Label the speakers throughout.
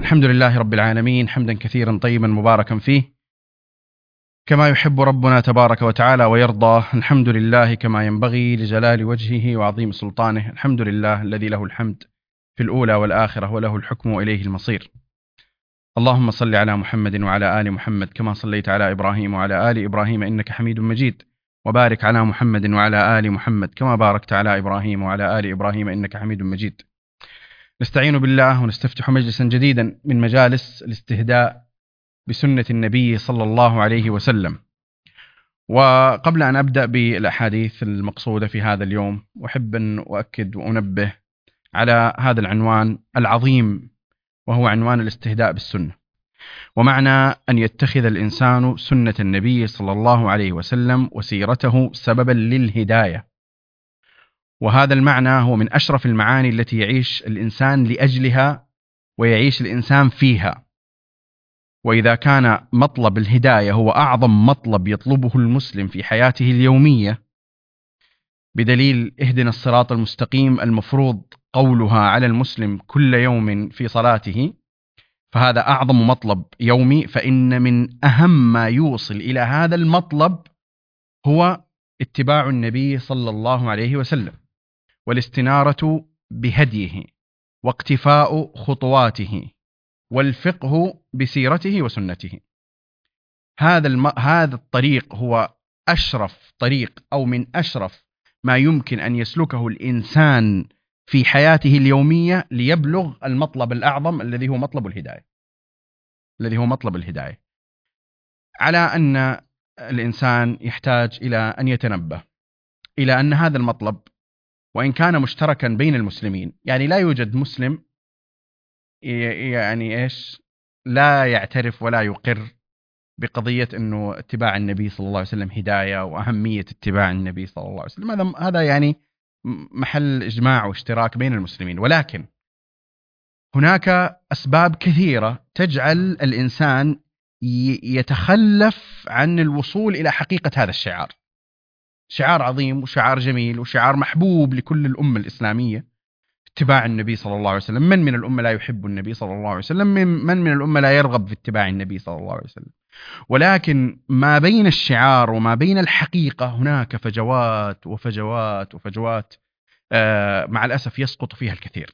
Speaker 1: الحمد لله رب العالمين، حمدا كثيرا طيبا مباركا فيه كما يحب ربنا تبارك وتعالى ويرضى. الحمد لله كما ينبغي لجلال وجهه وعظيم سلطانه. الحمد لله الذي له الحمد في الأولى والآخرة وله الحكم وإليه المصير. اللهم صل على محمد وعلى آل محمد كما صليت على إبراهيم وعلى آل إبراهيم إنك حميد مجيد، وبارك على محمد وعلى آل محمد كما باركت على إبراهيم وعلى آل إبراهيم إنك حميد مجيد. نستعين بالله ونستفتح مجلسا جديدا من مجالس الاستهداء بسنة النبي صلى الله عليه وسلم. وقبل أن أبدأ بالأحاديث المقصودة في هذا اليوم، أحب أن أؤكد وأنبه على هذا العنوان العظيم، وهو عنوان الاستهداء بالسنة. ومعنى أن يتخذ الإنسان سنة النبي صلى الله عليه وسلم وسيرته سببا للهداية. وهذا المعنى هو من أشرف المعاني التي يعيش الإنسان لأجلها ويعيش الإنسان فيها. وإذا كان مطلب الهداية هو أعظم مطلب يطلبه المسلم في حياته اليومية، بدليل اهدنا الصراط المستقيم المفروض قولها على المسلم كل يوم في صلاته، فهذا أعظم مطلب يومي. فإن من أهم ما يوصل إلى هذا المطلب هو اتباع النبي صلى الله عليه وسلم، والاستنارة بهديه، واقتفاء خطواته، والفقه بسيرته وسنته. هذا الطريق هو أشرف طريق، أو من أشرف ما يمكن أن يسلكه الإنسان في حياته اليومية ليبلغ المطلب الأعظم الذي هو مطلب الهداية. على أن الإنسان يحتاج إلى أن يتنبه إلى أن هذا المطلب وإن كان مشتركا بين المسلمين، يعني لا يوجد مسلم لا يعترف ولا يقر بقضية أنه اتباع النبي صلى الله عليه وسلم هداية، وأهمية اتباع النبي صلى الله عليه وسلم. هذا يعني محل إجماع واشتراك بين المسلمين. ولكن هناك أسباب كثيرة تجعل الإنسان يتخلف عن الوصول إلى حقيقة هذا الشعار. شعار عظيم وشعار جميل وشعار محبوب لكل الأمة الإسلامية، اتباع النبي صلى الله عليه وسلم. من الأمة لا يحب النبي صلى الله عليه وسلم؟ من الأمة لا يرغب في اتباع النبي صلى الله عليه وسلم؟ ولكن ما بين الشعار وما بين الحقيقة هناك فجوات وفجوات وفجوات، مع الأسف يسقط فيها الكثير.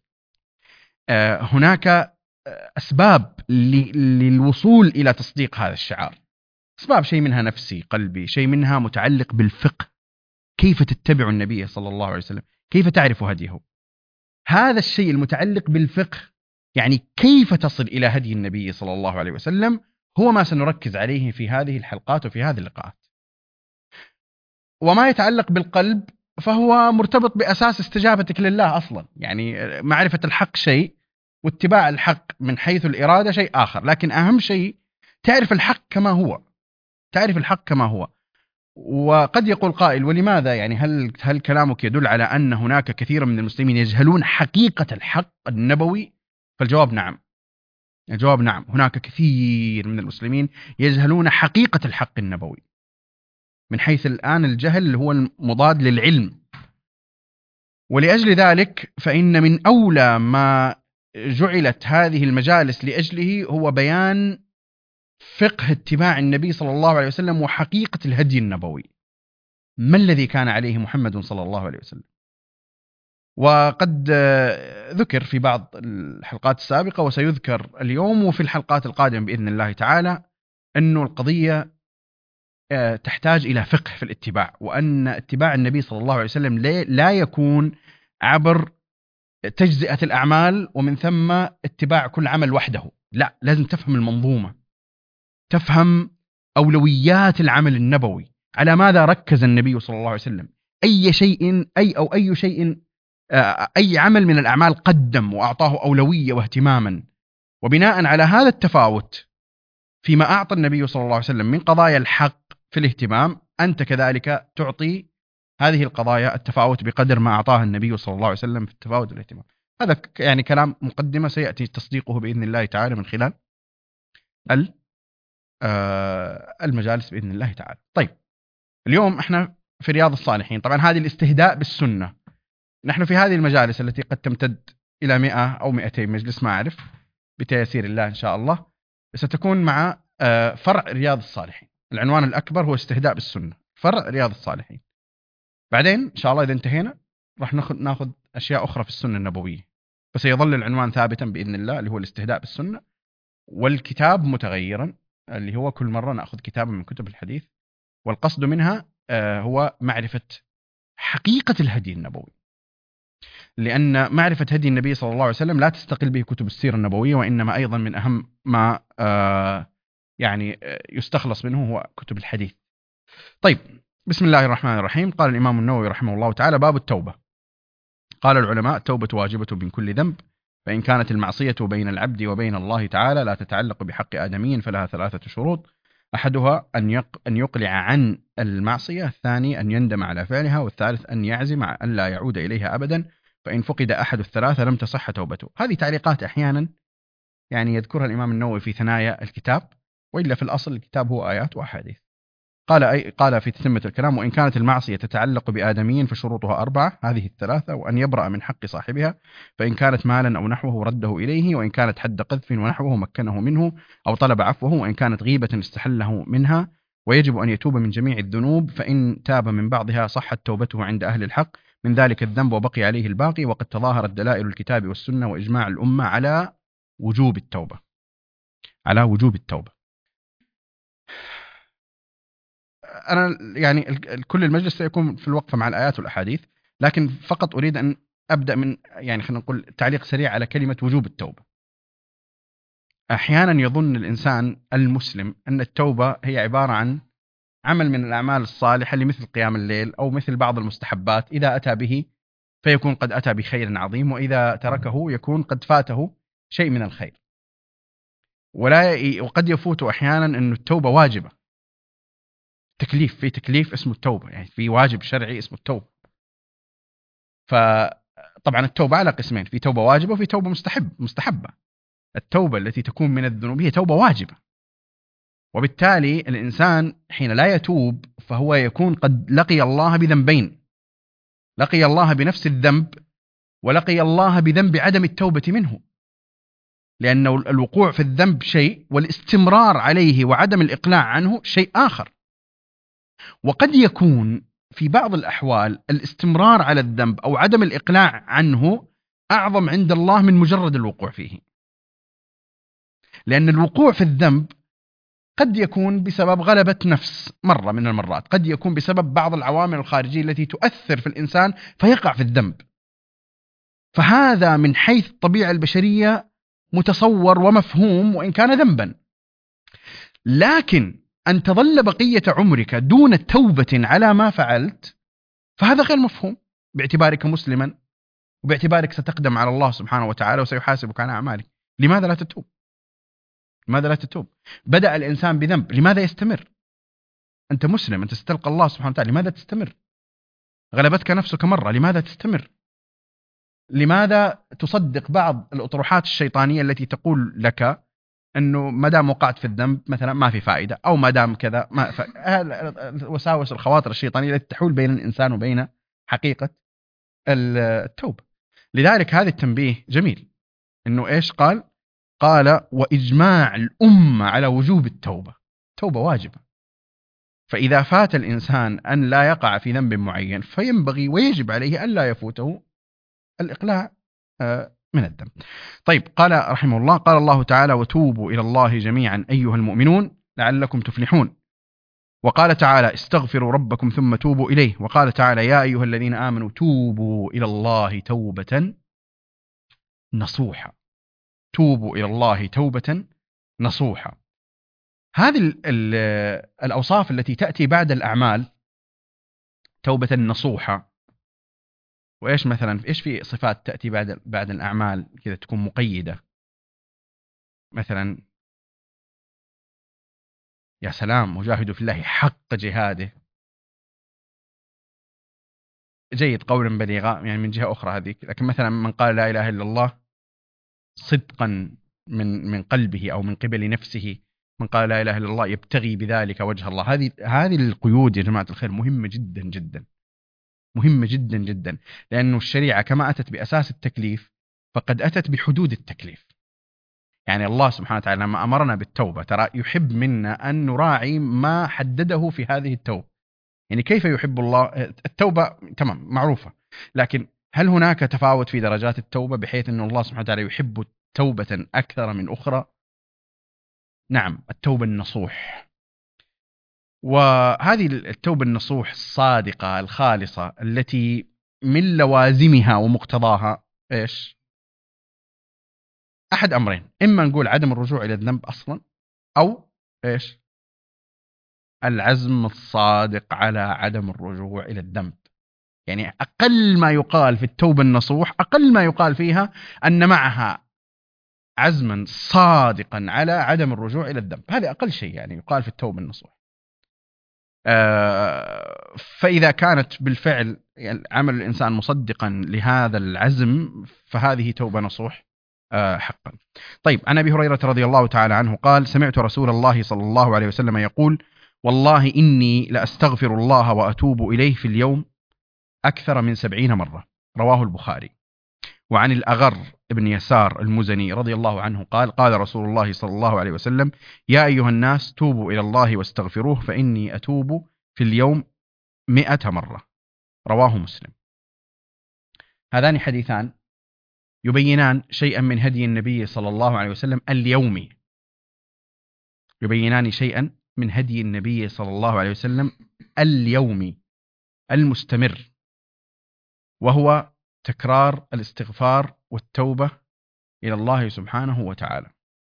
Speaker 1: هناك أسباب للوصول إلى تصديق هذا الشعار. أسباب شيء منها نفسي قلبي، شيء منها متعلق بالفقه، كيف تتبع النبي صلى الله عليه وسلم، كيف تعرف هديه. هذا الشيء المتعلق بالفقه، يعني كيف تصل إلى هدي النبي صلى الله عليه وسلم، هو ما سنركز عليه في هذه الحلقات وفي هذه اللقاءات. وما يتعلق بالقلب فهو مرتبط بأساس استجابتك لله أصلا. يعني معرفة الحق شيء، واتباع الحق من حيث الإرادة شيء آخر. لكن أهم شيء تعرف الحق كما هو. وقد يقول قائل: ولماذا؟ يعني هل كلامك يدل على أن هناك كثير من المسلمين يجهلون حقيقة الحق النبوي؟ فالجواب نعم. الجواب نعم، هناك كثير من المسلمين يجهلون حقيقة الحق النبوي، من حيث الآن الجهل اللي هو المضاد للعلم. ولأجل ذلك فإن من أولى ما جعلت هذه المجالس لأجله هو بيان فقه اتباع النبي صلى الله عليه وسلم وحقيقة الهدي النبوي. ما الذي كان عليه محمد صلى الله عليه وسلم؟ وقد ذكر في بعض الحلقات السابقة، وسيذكر اليوم وفي الحلقات القادمة بإذن الله تعالى، أن القضية تحتاج إلى فقه في الاتباع، وأن اتباع النبي صلى الله عليه وسلم لا يكون عبر تجزئة الأعمال ومن ثم اتباع كل عمل وحده. لا، لازم تفهم المنظومة، تفهم أولويات العمل النبوي، على ماذا ركز النبي صلى الله عليه وسلم، أي شيء أي عمل من الأعمال قدم وأعطاه أولوية واهتماما. وبناء على هذا التفاوت فيما أعطى النبي صلى الله عليه وسلم من قضايا الحق في الاهتمام، أنت كذلك تعطي هذه القضايا التفاوت بقدر ما أعطاها النبي صلى الله عليه وسلم في التفاوت والاهتمام. هذا يعني كلام مقدمة سيأتي تصديقه بإذن الله تعالى من خلال المجالس بإذن الله تعالى. طيب، اليوم احنا في رياض الصالحين. طبعا هذه الاستهداء بالسنة. نحن في هذه المجالس التي قد تمتد إلى 100 أو 200 مجلس ما أعرف، بتيسير الله إن شاء الله ستكون مع فرع رياض الصالحين. العنوان الأكبر هو استهداء بالسنة، فرع رياض الصالحين. بعدين إن شاء الله إذا انتهينا راح ناخذ أشياء أخرى في السنة النبوية، بس يظل العنوان ثابتا بإذن الله اللي هو الاستهداء بالسنة، والكتاب متغيرا اللي هو كل مرة نأخذ كتابا من كتب الحديث، والقصد منها هو معرفة حقيقة الهدي النبوي، لأن معرفة هدي النبي صلى الله عليه وسلم لا تستقل به كتب السيرة النبوية، وإنما أيضا من أهم ما يستخلص منه هو كتب الحديث. طيب، بسم الله الرحمن الرحيم. قال الإمام النووي رحمه الله تعالى: باب التوبة. قال العلماء: التوبة واجبة من كل ذنب، فإن كانت المعصية بين العبد وبين الله تعالى لا تتعلق بحق آدمي فلها 3 شروط: أحدها أن يقلع عن المعصية، الثاني أن يندم على فعلها، والثالث أن يعزم أن لا يعود إليها أبدا، فإن فقد أحد الثلاثة لم تصح توبته. هذه تعليقات أحيانا يذكرها الإمام النووي في ثنايا الكتاب، وإلا في الأصل الكتاب هو آيات وأحاديث. قال في تتمة الكلام: وإن كانت المعصية تتعلق بآدميين فشروطها 4، هذه ال3: وأن يبرأ من حق صاحبها، فإن كانت مالا أو نحوه رده إليه، وإن كانت حد قذف ونحوه مكنه منه أو طلب عفوه، وإن كانت غيبة استحله منها، ويجب أن يتوب من جميع الذنوب، فإن تاب من بعضها صحت توبته عند أهل الحق من ذلك الذنب وبقي عليه الباقي، وقد تظاهرت دلائل الكتاب والسنة وإجماع الأمة على وجوب التوبة. أنا كل المجلس سيكون في الوقفة مع الآيات والأحاديث، لكن فقط أريد أن أبدأ من خلينا نقول تعليق سريع على كلمة وجوب التوبة. أحيانا يظن الإنسان المسلم أن التوبة هي عبارة عن عمل من الأعمال الصالحة اللي مثل قيام الليل أو مثل بعض المستحبات، إذا أتى به فيكون قد أتى بخير عظيم، وإذا تركه يكون قد فاته شيء من الخير. وقد يفوت أحيانا أن التوبة واجبة، في تكليف اسمه التوبة، في واجب شرعي اسمه التوبة. فطبعا التوبة على قسمين: في توبة واجبة وفي توبة مستحبة. التوبة التي تكون من الذنوب هي توبة واجبة، وبالتالي الإنسان حين لا يتوب فهو يكون قد لقي الله بذنبين: لقي الله بنفس الذنب، ولقي الله بذنب عدم التوبة منه، لأن الوقوع في الذنب شيء، والاستمرار عليه وعدم الإقلاع عنه شيء آخر. وقد يكون في بعض الأحوال الاستمرار على الذنب أو عدم الإقلاع عنه أعظم عند الله من مجرد الوقوع فيه، لأن الوقوع في الذنب قد يكون بسبب غلبة نفس مرة من المرات، قد يكون بسبب بعض العوامل الخارجية التي تؤثر في الإنسان فيقع في الذنب، فهذا من حيث الطبيعة البشرية متصور ومفهوم وإن كان ذنبا. لكن أن تظل بقية عمرك دون توبة على ما فعلت فهذا غير مفهوم باعتبارك مسلما، وباعتبارك ستقدم على الله سبحانه وتعالى وسيحاسبك عن أعمالك. لماذا لا تتوب؟ لماذا لا تتوب؟ بدأ الإنسان بذنب، لماذا يستمر؟ أنت مسلم، أنت ستلقى الله سبحانه وتعالى، لماذا تستمر؟ غلبتك نفسك مرة، لماذا تستمر؟ لماذا تصدق بعض الأطروحات الشيطانية التي تقول لك أنه ما دام وقعت في الذنب مثلا ما في فائدة، أو ما دام كذا وساوس الخواطر الشيطانية التي تحول بين الإنسان وبين حقيقة التوبة. لذلك هذا التنبيه جميل، أنه إيش قال وإجماع الأمة على وجوب التوبة. توبة واجبة، فإذا فات الإنسان أن لا يقع في ذنب معين فينبغي ويجب عليه أن لا يفوته الإقلاع من الذنب. طيب، قال رحمه الله: قال الله تعالى: وتوبوا إلى الله جميعا أيها المؤمنون لعلكم تفلحون. وقال تعالى: استغفروا ربكم ثم توبوا إليه. وقال تعالى: يا أيها الذين آمنوا توبوا إلى الله توبة نصوحا. توبوا إلى الله توبة نصوحا. هذه الأوصاف التي تأتي بعد الأعمال توبة نصوحة. وإيش مثلا إيش في صفات تأتي بعد الأعمال كذا تكون مقيدة؟ مثلا يا سلام، وجاهدوا في الله حق جهاده. جيد، قولا بليغا من جهة أخرى هذه. لكن مثلا من قال لا إله إلا الله صدقا من قلبه أو من قبل نفسه، من قال لا إله إلا الله يبتغي بذلك وجه الله. هذه القيود يا جماعة الخير مهمة جدا جدا، مهمة جدا جدا، لأن الشريعة كما أتت بأساس التكليف فقد أتت بحدود التكليف. يعني الله سبحانه وتعالى لما أمرنا بالتوبة ترى يحب منا أن نراعي ما حدده في هذه التوبة. يعني كيف يحب الله التوبة؟ تمام، معروفة، لكن هل هناك تفاوت في درجات التوبة بحيث أن الله سبحانه وتعالى يحب توبة أكثر من أخرى؟ نعم، التوبة النصوح. وهذه التوبة النصوح الصادقة الخالصة التي من لوازمها ومقتضاها إيش؟ أحد أمرين، إما نقول عدم الرجوع إلى الذنب أصلا، أو إيش؟ العزم الصادق على عدم الرجوع إلى الذنب. يعني أقل ما يقال في التوبة النصوح، أقل ما يقال فيها أن معها عزما صادقا على عدم الرجوع إلى الذنب. هذا أقل شيء يعني يقال في التوبة النصوح. فإذا كانت بالفعل يعني عمل الإنسان مصدقا لهذا العزم فهذه توبة نصوح حقا. طيب، عن أبي هريرة رضي الله تعالى عنه قال: سمعت رسول الله صلى الله عليه وسلم يقول: والله إني لأستغفر الله وأتوب إليه في اليوم أكثر من 70 مرة. رواه البخاري. وعن الأغر ابن يسار المزني رضي الله عنه قال: قال رسول الله صلى الله عليه وسلم: يا أيها الناس توبوا إلى الله واستغفروه فإني أتوب في اليوم 100 مرة. رواه مسلم. هذان حديثان يبينان شيئا من هدي النبي صلى الله عليه وسلم اليومي، يبينان شيئا من هدي النبي صلى الله عليه وسلم اليومي المستمر، وهو تكرار الاستغفار والتوبة إلى الله سبحانه وتعالى.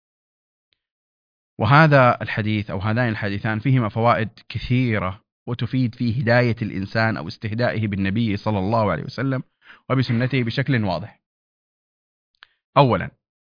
Speaker 1: وهذا الحديث أو هذان الحديثان فيهما فوائد كثيرة وتفيد في هداية الإنسان أو استهدائه بالنبي صلى الله عليه وسلم وبسنته بشكل واضح. أولا،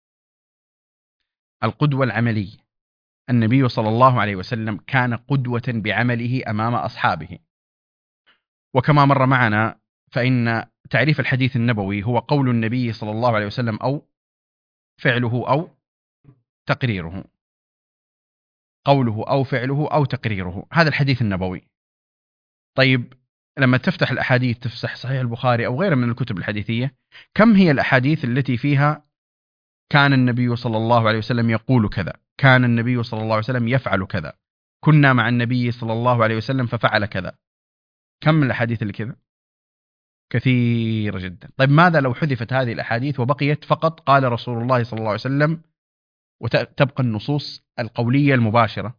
Speaker 1: القدوة العملية. النبي صلى الله عليه وسلم كان قدوة بعمله أمام أصحابه. وكما مر معنا فإن تعريف الحديث النبوي هو قول النبي صلى الله عليه وسلم أو فعله أو تقريره، قوله أو فعله أو تقريره، هذا الحديث النبوي. طيب، لما تفتح الأحاديث، تفتح صحيح البخاري أو غيره من الكتب الحديثية، كم هي الأحاديث التي فيها كان النبي صلى الله عليه وسلم يقول كذا، كان النبي صلى الله عليه وسلم يفعل كذا، كنا مع النبي صلى الله عليه وسلم ففعل كذا؟ كم من الأحاديث اللي كذا؟ كثير جدا. طيب، ماذا لو حذفت هذه الأحاديث وبقيت فقط قال رسول الله صلى الله عليه وسلم، وتبقى النصوص القولية المباشرة؟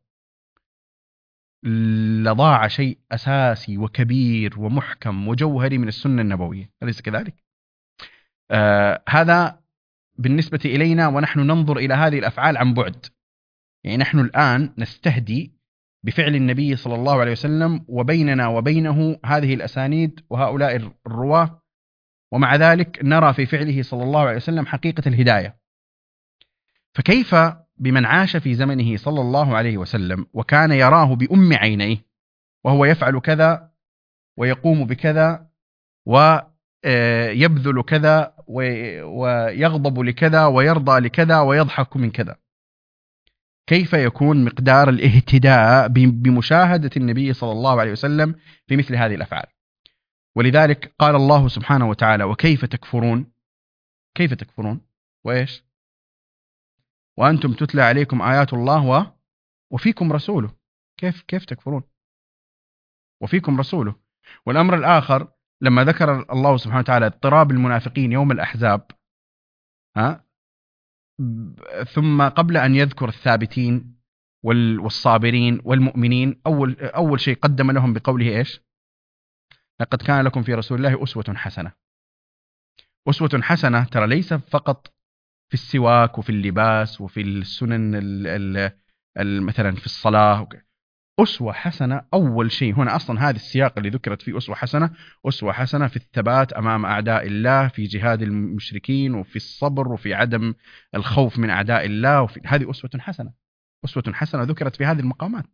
Speaker 1: لضاع شيء أساسي وكبير ومحكم وجوهري من السنة النبوية، أليس كذلك؟ هذا بالنسبة إلينا ونحن ننظر إلى هذه الأفعال عن بعد. يعني نحن الآن نستهدي بفعل النبي صلى الله عليه وسلم وبيننا وبينه هذه الأسانيد وهؤلاء الرواة، ومع ذلك نرى في فعله صلى الله عليه وسلم حقيقة الهداية. فكيف بمن عاش في زمنه صلى الله عليه وسلم وكان يراه بأم عينيه وهو يفعل كذا ويقوم بكذا ويبذل كذا ويغضب لكذا ويرضى لكذا ويضحك من كذا؟ كيف يكون مقدار الاهتداء بمشاهدة النبي صلى الله عليه وسلم في مثل هذه الأفعال؟ ولذلك قال الله سبحانه وتعالى: وكيف تكفرون؟ كيف تكفرون وإيش؟ وأنتم تتلى عليكم آيات الله وفيكم رسوله. كيف تكفرون وفيكم رسوله؟ والأمر الآخر لما ذكر الله سبحانه وتعالى اضطراب المنافقين يوم الأحزاب، ثم قبل أن يذكر الثابتين والصابرين والمؤمنين، أول شيء قدم لهم بقوله إيش؟ لقد كان لكم في رسول الله أسوة حسنة. أسوة حسنة ترى ليس فقط في السواك وفي اللباس وفي السنن مثلا في الصلاة. أسوة حسنة أول شيء هنا أصلا، هذا السياق اللي ذكرت فيه أسوة حسنة، أسوة حسنة في الثبات أمام أعداء الله، في جهاد المشركين، وفي الصبر، وفي عدم الخوف من أعداء الله، هذه أسوة حسنة. أسوة حسنة ذكرت في هذه المقامات.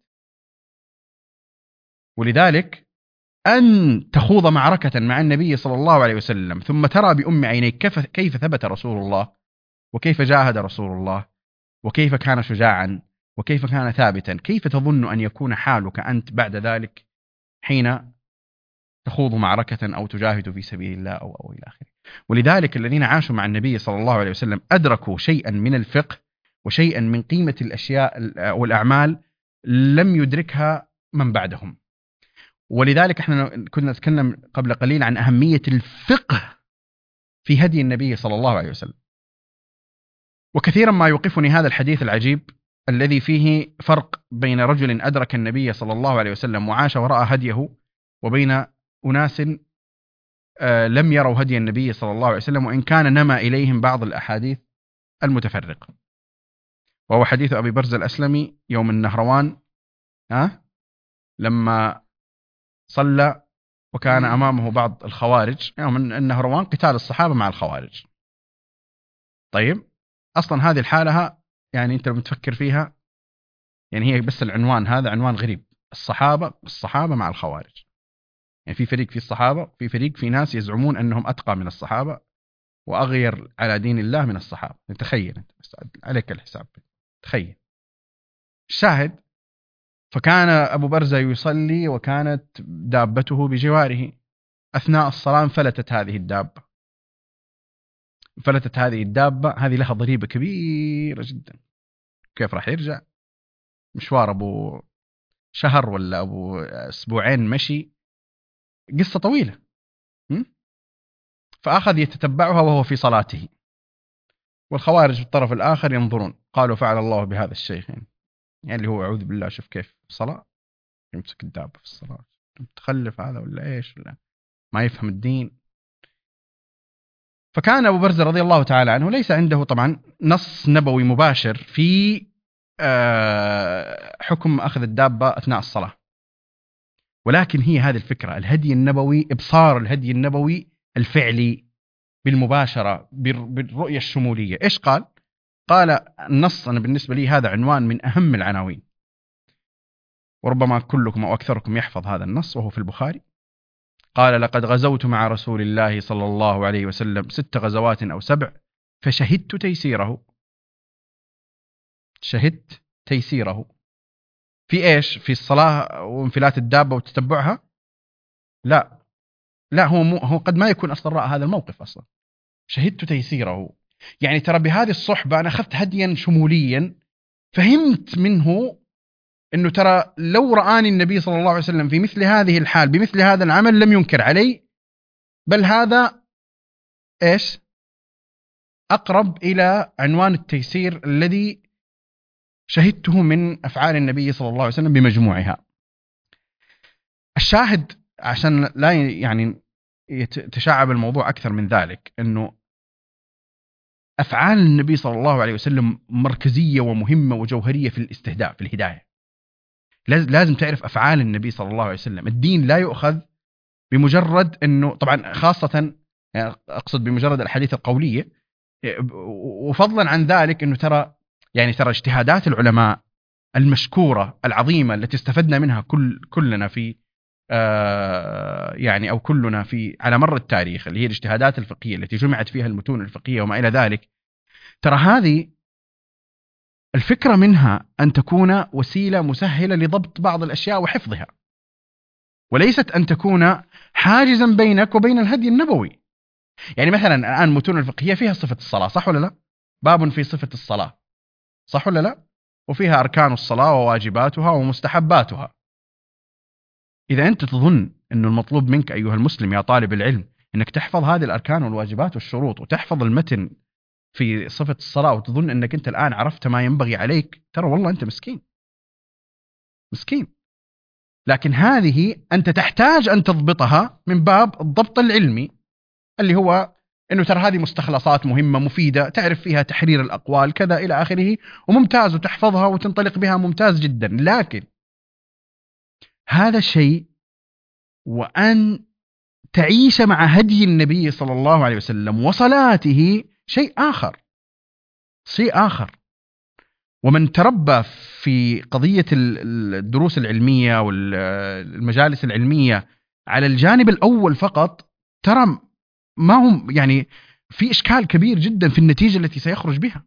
Speaker 1: ولذلك أن تخوض معركة مع النبي صلى الله عليه وسلم ثم ترى بأم عينيك كيف ثبت رسول الله، وكيف جاهد رسول الله، وكيف كان شجاعا، وكيف كان ثابتا، كيف تظن أن يكون حالك أنت بعد ذلك حين تخوض معركة أو تجاهد في سبيل الله أو إلى آخره؟ ولذلك الذين عاشوا مع النبي صلى الله عليه وسلم أدركوا شيئا من الفقه وشيئا من قيمة الأشياء والأعمال لم يدركها من بعدهم. ولذلك احنا كنا نتكلم قبل قليل عن أهمية الفقه في هدي النبي صلى الله عليه وسلم. وكثيرا ما يوقفني هذا الحديث العجيب الذي فيه فرق بين رجل أدرك النبي صلى الله عليه وسلم وعاش وراء هديه، وبين أناس لم يروا هدي النبي صلى الله عليه وسلم، وإن كان نما إليهم بعض الأحاديث المتفرقة. وهو حديث أبي برزة الأسلمي يوم النهروان، لما صلى وكان أمامه بعض الخوارج. يوم النهروان قتال الصحابة مع الخوارج. طيب، أصلا هذه الحالة يعني أنت لما تفكر فيها، يعني هي بس العنوان هذا عنوان غريب، الصحابة مع الخوارج. يعني في فريق في الصحابة، في فريق في ناس يزعمون أنهم أتقى من الصحابة وأغير على دين الله من الصحابة. تخيل أنت، بس عليك الحساب، تخيل. الشاهد، فكان أبو برزة يصلي وكانت دابته بجواره. أثناء الصلاة فلتت هذه الدابة. هذه لها ضريبة كبيرة جدا. كيف راح يرجع مشوار أبو شهر ولا أبو أسبوعين مشي؟ قصة طويلة. فأخذ يتتبعها وهو في صلاته، والخوارج في الطرف الآخر ينظرون. قالوا فعل الله بهذا الشيخ، يعني اللي هو أعوذ بالله، شوف كيف صلاة يمسك الدابة في الصلاة، متخلف هذا ولا إيش، ولا ما يفهم الدين. فكان أبو برزة رضي الله تعالى عنه ليس عنده طبعا نص نبوي مباشر في حكم أخذ الدابة أثناء الصلاة، ولكن هي هذه الفكرة، الهدي النبوي، إبصار الهدي النبوي الفعلي بالمباشرة، بالرؤية الشمولية. إيش قال؟ قال النص، أنا بالنسبة لي هذا عنوان من أهم العناوين، وربما كلكم أو أكثركم يحفظ هذا النص، وهو في البخاري. قال: لقد غزوت مع رسول الله صلى الله عليه وسلم 6 غزوات أو 7 فشهدت تيسيره. شهدت تيسيره في إيش؟ في الصلاة وانفلات الدابة وتتبعها؟ لا، هو قد ما يكون أصلا رأى هذا الموقف أصلا. شهدت تيسيره، يعني ترى بهذه الصحبة أنا أخذت هديا شموليا، فهمت منه أنه ترى لو رآني النبي صلى الله عليه وسلم في مثل هذه الحال بمثل هذا العمل لم ينكر علي، بل هذا إيش؟ أقرب إلى عنوان التيسير الذي شهدته من أفعال النبي صلى الله عليه وسلم بمجموعها. الشاهد، عشان لا يعني يتشعب الموضوع أكثر من ذلك، أنه أفعال النبي صلى الله عليه وسلم مركزية ومهمة وجوهرية في الاستهداف، في الهداية. لازم تعرف أفعال النبي صلى الله عليه وسلم. الدين لا يؤخذ بمجرد أنه، طبعا خاصة يعني أقصد بمجرد الحديث القولية، وفضلا عن ذلك أنه ترى اجتهادات العلماء المشكورة العظيمة التي استفدنا منها كلنا في يعني أو كلنا في على مر التاريخ، اللي هي الاجتهادات الفقهية التي جمعت فيها المتون الفقهية وما إلى ذلك. ترى هذه الفكرة منها أن تكون وسيلة مسهلة لضبط بعض الأشياء وحفظها، وليست أن تكون حاجزا بينك وبين الهدي النبوي. يعني مثلا الآن المتون الفقهية فيها صفة الصلاة، صح ولا لا؟ باب في صفة الصلاة، صح ولا لا؟ وفيها أركان الصلاة وواجباتها ومستحباتها. إذا أنت تظن أن المطلوب منك أيها المسلم يا طالب العلم أنك تحفظ هذه الأركان والواجبات والشروط وتحفظ المتن في صفة الصلاة، وتظن أنك أنت الآن عرفت ما ينبغي عليك، ترى والله أنت مسكين. لكن هذه أنت تحتاج أن تضبطها من باب الضبط العلمي، اللي هو أنه ترى هذه مستخلصات مهمة مفيدة، تعرف فيها تحرير الأقوال كذا إلى آخره، وممتاز، وتحفظها وتنطلق بها ممتاز جدا. لكن هذا الشيء، وأن تعيش مع هدي النبي صلى الله عليه وسلم وصلاته شيء آخر. ومن تربى في قضية الدروس العلمية والمجالس العلمية على الجانب الأول فقط، ترى ما هم يعني في إشكال كبير جدا في النتيجة التي سيخرج بها.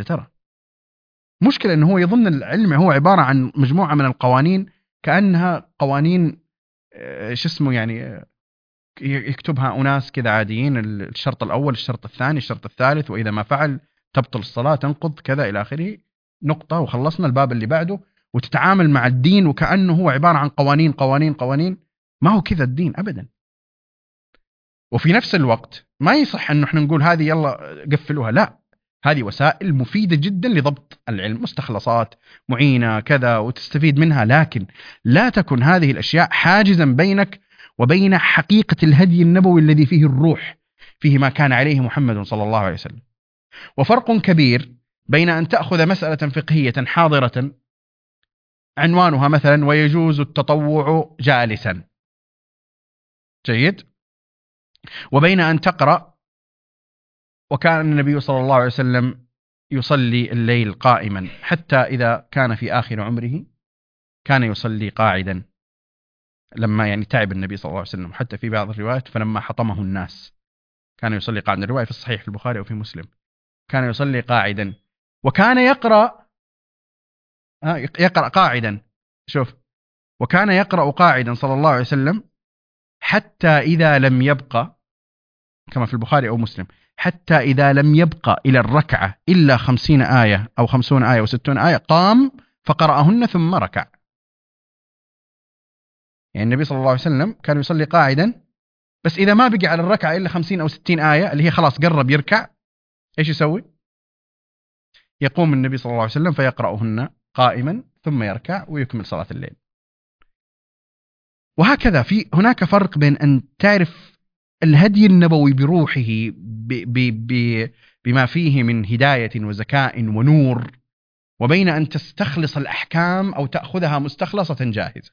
Speaker 1: مشكلة أنه هو يظن العلم هو عبارة عن مجموعة من القوانين، كأنها قوانين يعني يكتبها أناس كذا عاديين، الشرط الأول، الشرط الثاني، الشرط الثالث، وإذا ما فعل تبطل الصلاة، تنقض كذا إلى آخره، نقطة وخلصنا الباب اللي بعده. وتتعامل مع الدين وكأنه هو عبارة عن قوانين قوانين قوانين. ما هو كذا الدين أبدا. وفي نفس الوقت ما يصح أنه احنا نقول هذه يلا قفلوها، لا، هذه وسائل مفيدة جدا لضبط العلم، مستخلصات معينة كذا وتستفيد منها، لكن لا تكن هذه الأشياء حاجزا بينك وبين حقيقة الهدي النبوي الذي فيه الروح، فيه ما كان عليه محمد صلى الله عليه وسلم. وفرق كبير بين أن تأخذ مسألة فقهية حاضرة عنوانها مثلا ويجوز التطوع جالسا، جيد، وبين أن تقرأ وكان النبي صلى الله عليه وسلم يصلي الليل قائما حتى إذا كان في آخر عمره كان يصلي قاعدا، لما يعني تعب النبي صلى الله عليه وسلم، حتى في بعض الروايات فلما حطمه الناس كان يصلي قاعدا. الرواية في الصحيح في البخاري وفي مسلم، كان يصلي قاعدا وكان يقرأ قاعدا. شوف، وكان يقرأ قاعدا صلى الله عليه وسلم حتى إذا لم يبقى، كما في البخاري أو مسلم، حتى إذا لم يبقى إلى الركعة إلا 50 آية أو 50 آية أو 60 آية قام فقرأهن ثم ركع. يعني النبي صلى الله عليه وسلم كان يصلي قاعدا، بس إذا ما بقي على الركعة إلا 50 أو 60 آية اللي هي خلاص قرب يركع، إيش يسوي؟ يقوم النبي صلى الله عليه وسلم فيقرأهن قائما ثم يركع ويكمل صلاة الليل. وهكذا هناك فرق بين أن تعرف الهدي النبوي بروحه بما فيه من هداية وزكاء ونور، وبين أن تستخلص الأحكام أو تأخذها مستخلصة جاهزة.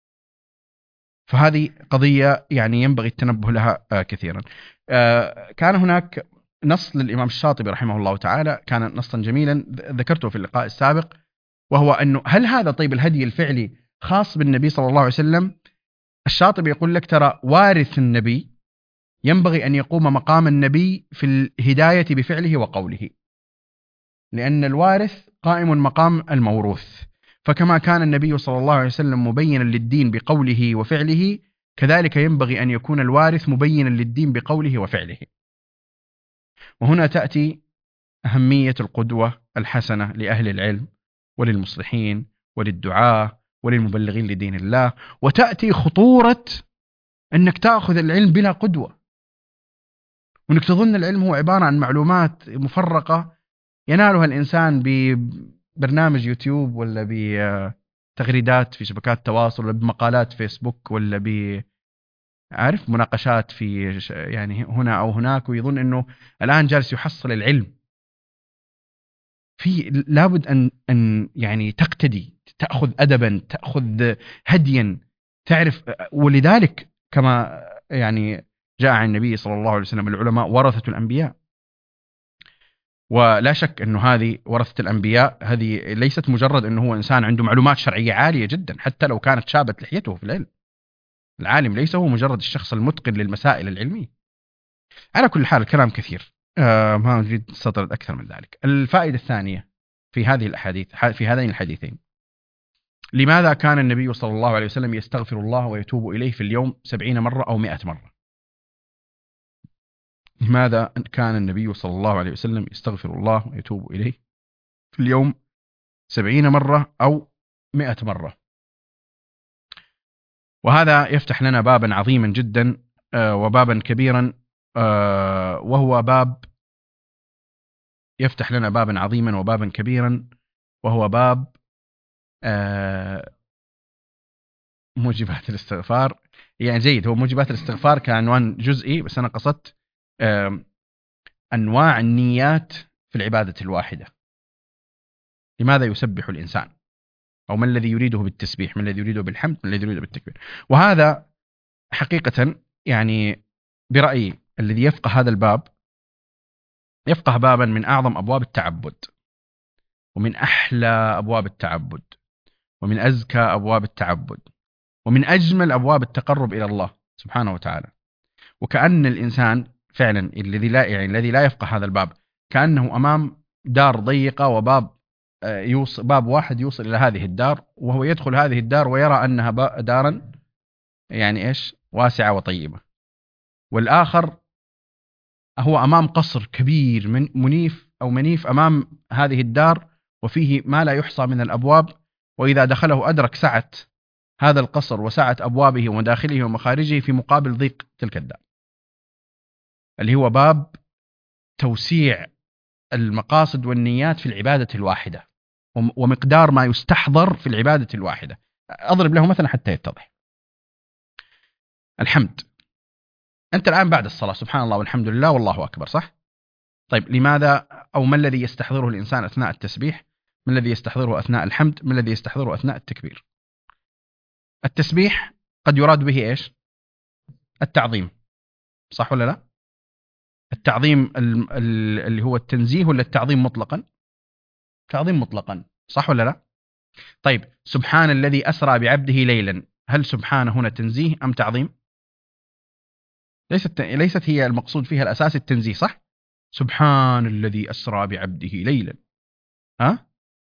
Speaker 1: فهذه قضية يعني ينبغي التنبه لها كثيرا. كان هناك نص للإمام الشاطبي رحمه الله تعالى، كان نصا جميلا ذكرته في اللقاء السابق، وهو أنه هل هذا طيب الهدي الفعلي خاص بالنبي صلى الله عليه وسلم؟ الشاطبي يقول لك ترى وارث النبي ينبغي أن يقوم مقام النبي في الهداية بفعله وقوله، لأن الوارث قائم مقام الموروث. فكما كان النبي صلى الله عليه وسلم مبينا للدين بقوله وفعله، كذلك ينبغي أن يكون الوارث مبينا للدين بقوله وفعله. وهنا تأتي أهمية القدوة الحسنة لأهل العلم وللمصلحين وللدعاة وللمبلغين لدين الله، وتأتي خطورة أنك تأخذ العلم بلا قدوة، وأنك تظن العلم هو عبارة عن معلومات مفرقة ينالها الإنسان ببرنامج يوتيوب ولا بتغريدات في شبكات التواصل ولا بمقالات فيسبوك ولا عارف مناقشات في يعني هنا أو هناك، ويظن أنه الآن جالس يحصل العلم. لابد أن يعني تقتدي، تأخذ أدبا، تأخذ هديا، تعرف. ولذلك كما يعني جاء عن النبي صلى الله عليه وسلم العلماء ورثة الأنبياء، ولا شك أنه هذه ورثة الأنبياء هذه ليست مجرد أنه هو إنسان عنده معلومات شرعية عالية جدا حتى لو كانت شابت لحيته في العلم. العالم ليس هو مجرد الشخص المتقن للمسائل العلمية. على كل حال الكلام كثير، ما أريد أستطرد أكثر من ذلك. الفائدة الثانية في هذه الأحاديث، في هذين الحديثين، لماذا كان النبي صلى الله عليه وسلم يستغفر الله ويتوب إليه في اليوم 70 مرة أو 100 مرة؟ لماذا كان النبي صلى الله عليه وسلم يستغفر الله ويتوب إليه في اليوم 70 مرة أو 100 مرة؟ وهذا يفتح لنا بابا عظيما جدا وبابا كبيرا، وهو باب يفتح لنا بابا عظيما وبابا كبيرا، وهو باب موجبات الاستغفار. يعني جيد، هو موجبات الاستغفار كعنوان جزئي، بس أنا قصدت أنواع النيات في العبادة الواحدة. لماذا يسبح الإنسان؟ أو ما الذي يريده بالتسبيح؟ ما الذي يريده بالحمد؟ ما الذي يريده بالتكبير؟ وهذا حقيقة يعني برأيي الذي يفقه هذا الباب يفقه بابا من أعظم أبواب التعبد، ومن أحلى أبواب التعبد، ومن أزكى أبواب التعبد، ومن أجمل أبواب التقرب إلى الله سبحانه وتعالى. وكأن الإنسان فعلا الذي لا يفقه هذا الباب كأنه أمام دار ضيقة، وباب باب واحد يوصل إلى هذه الدار، وهو يدخل هذه الدار ويرى أنها دارا يعني إيش واسعة وطيبة، والآخر هو أمام قصر كبير من منيف أو منيف أمام هذه الدار، وفيه ما لا يحصى من الأبواب، وإذا دخله أدرك سعة هذا القصر وسعة أبوابه ومداخله ومخارجه في مقابل ضيق تلك الدار، اللي هو باب توسيع المقاصد والنيات في العبادة الواحدة ومقدار ما يستحضر في العبادة الواحدة. أضرب له مثلا حتى يتضح. الحمد، أنت الآن بعد الصلاة سبحان الله والحمد لله والله أكبر، صح؟ طيب لماذا أو ما الذي يستحضره الإنسان أثناء التسبيح؟ ما الذي يستحضره أثناء الحمد؟ ما الذي يستحضره أثناء التكبير؟ التسبيح قد يراد به إيش؟ التعظيم، صح ولا لا؟ التعظيم اللي هو التنزيه، ولا التعظيم مطلقا؟ تعظيم مطلقا، صح ولا لا؟ طيب سبحان الذي أسرى بعبده ليلا، هل سبحان هنا تنزيه أم تعظيم؟ ليست هي المقصود فيها الأساس التنزيه، صح؟ سبحان الذي أسرى بعبده ليلا، ها؟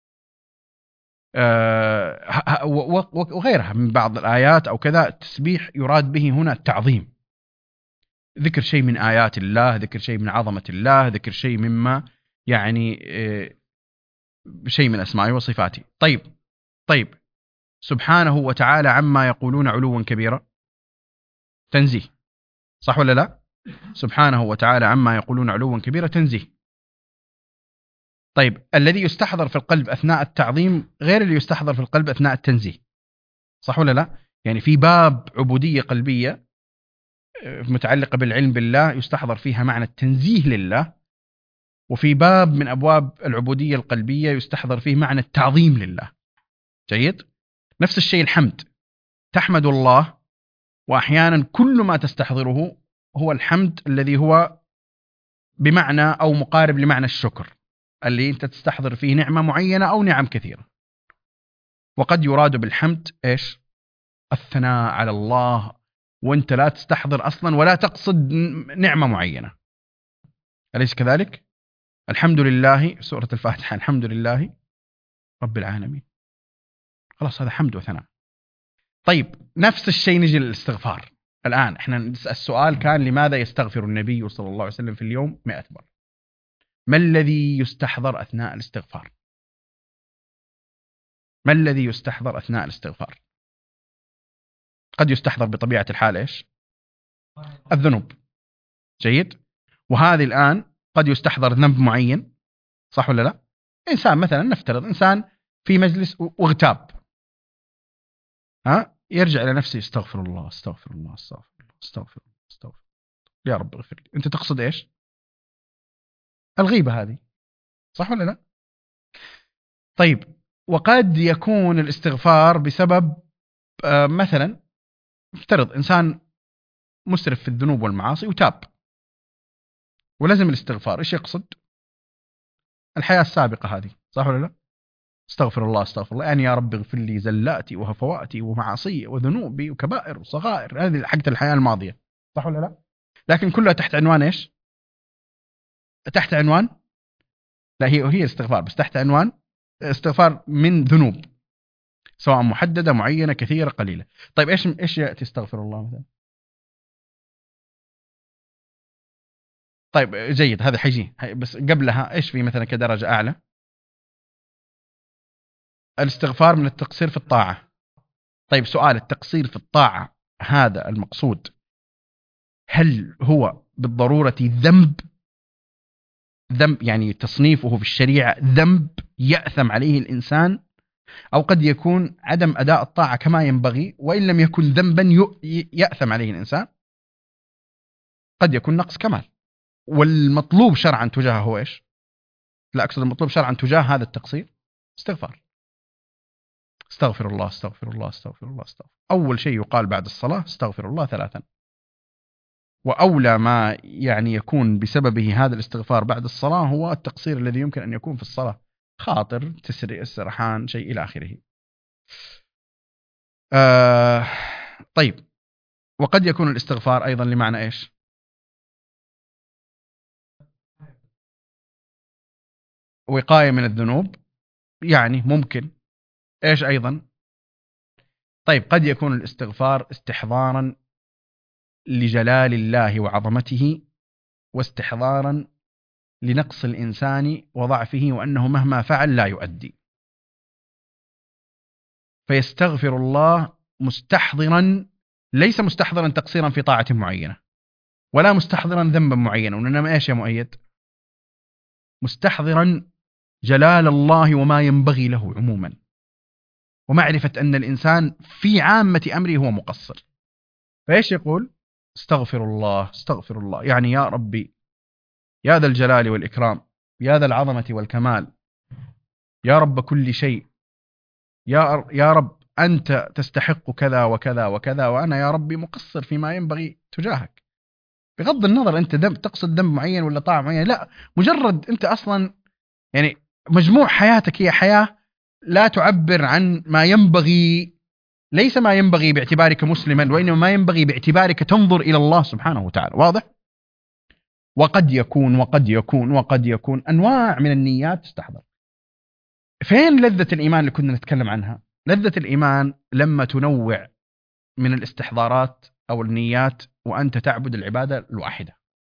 Speaker 1: وغيرها من بعض الآيات أو كذا، التسبيح يراد به هنا التعظيم، ذكر شيء من آيات الله، ذكر شيء من عظمة الله، ذكر شيء مما يعني شيء من أسمائه وصفاته. طيب سبحانه وتعالى عما يقولون علوا كبيرا، تنزيه، صح ولا لا؟ سبحانه وتعالى عما يقولون علوا كبيرا، تنزيه. طيب الذي يستحضر في القلب أثناء التعظيم غير اللي يستحضر في القلب أثناء التنزيه، صح ولا لا؟ يعني في باب عبودية قلبية متعلقة بالعلم بالله يستحضر فيها معنى التنزيه لله، وفي باب من أبواب العبودية القلبية يستحضر فيه معنى التعظيم لله. جيد؟ نفس الشيء الحمد، تحمد الله، وأحيانا كل ما تستحضره هو الحمد الذي هو بمعنى أو مقارب لمعنى الشكر، اللي أنت تستحضر فيه نعمة معينة أو نعم كثيرة. وقد يراد بالحمد إيش؟ الثناء على الله، وأنت لا تستحضر أصلا ولا تقصد نعمة معينة، أليس كذلك؟ الحمد لله، سورة الفاتحة، الحمد لله رب العالمين، خلاص هذا حمد وثناء. طيب نفس الشيء نجي للاستغفار. الآن احنا السؤال كان لماذا يستغفر النبي صلى الله عليه وسلم في اليوم 100 مرة؟ ما الذي يستحضر أثناء الاستغفار؟ ما الذي يستحضر أثناء الاستغفار؟ قد يستحضر بطبيعة الحال إيش؟ الذنوب. جيد؟ وهذه الآن قد يستحضر ذنب معين، صح ولا لا؟ إنسان مثلا، نفترض إنسان في مجلس واغتاب، يرجع إلى نفسه استغفر الله استغفر الله استغفر الله استغفر الله استغفر الله، يا رب اغفر لي. أنت تقصد إيش؟ الغيبة هذه، صح ولا لا؟ طيب وقد يكون الاستغفار بسبب مثلا افترض إنسان مسرف في الذنوب والمعاصي وتاب ولازم الاستغفار، إيش يقصد؟ الحياة السابقة هذه، صح ولا لا؟ استغفر الله استغفر الله، يعني يا رب اغفر لي زلاتي وهفواتي ومعاصي وذنوبي وكبائر وصغائر، هذه حقت الحياة الماضية، صح ولا لا؟ لكن كلها تحت عنوان إيش؟ تحت عنوان، لا هي استغفار، بس تحت عنوان استغفار من ذنوب، سواء محددة معينة كثيرة قليلة. طيب إيش يأتي استغفر الله مثلا؟ طيب جيد، هذا حيجي، بس قبلها إيش في مثلا كدرجة أعلى؟ الاستغفار من التقصير في الطاعة. طيب سؤال، التقصير في الطاعة هذا المقصود، هل هو بالضرورة ذنب يعني تصنيفه في الشريعة ذنب يأثم عليه الإنسان، أو قد يكون عدم أداء الطاعة كما ينبغي وإن لم يكن ذنبا يأثم عليه الإنسان، قد يكون نقص كمال، والمطلوب شرعا تجاهه هو إيش؟ لا أقصد المطلوب شرعا تجاه هذا التقصير استغفار. استغفر الله استغفر الله استغفر الله استغفر، أول شيء يقال بعد الصلاة استغفر الله 3، وأولى ما يعني يكون بسببه هذا الاستغفار بعد الصلاة هو التقصير الذي يمكن أن يكون في الصلاة، خاطر سرحان شيء إلى آخره. طيب وقد يكون الاستغفار أيضا لمعنى إيش؟ وقاية من الذنوب، يعني ممكن إيش أيضا؟ طيب قد يكون الاستغفار استحضارا لجلال الله وعظمته واستحضارا لنقص الإنسان وضعفه وأنه مهما فعل لا يؤدي، فيستغفر الله مستحضرا، ليس مستحضرا تقصيرا في طاعة معينة ولا مستحضرا ذنبا معينا، وإنما إيش يا مؤيد؟ مستحضرا جلال الله وما ينبغي له عموما، ومعرفة أن الإنسان في عامة أمره هو مقصر. فإيش يقول؟ استغفر الله استغفر الله، يعني يا ربي يا ذا الجلال والإكرام، يا ذا العظمة والكمال، يا رب كل شيء، يا رب أنت تستحق كذا وكذا وكذا، وأنا يا ربي مقصر فيما ينبغي تجاهك. بغض النظر أنت تقصد ذنب معين ولا طاعة معينة، لا، مجرد أنت أصلا يعني مجموع حياتك هي حياة لا تعبر عن ما ينبغي، ليس ما ينبغي باعتبارك مسلما، وإنما ما ينبغي باعتبارك تنظر إلى الله سبحانه وتعالى. واضح؟ وقد يكون أنواع من النيات تستحضر. فين لذة الإيمان اللي كنا نتكلم عنها؟ لذة الإيمان لما تنوع من الاستحضارات أو النيات وأنت تعبد العبادة الواحدة.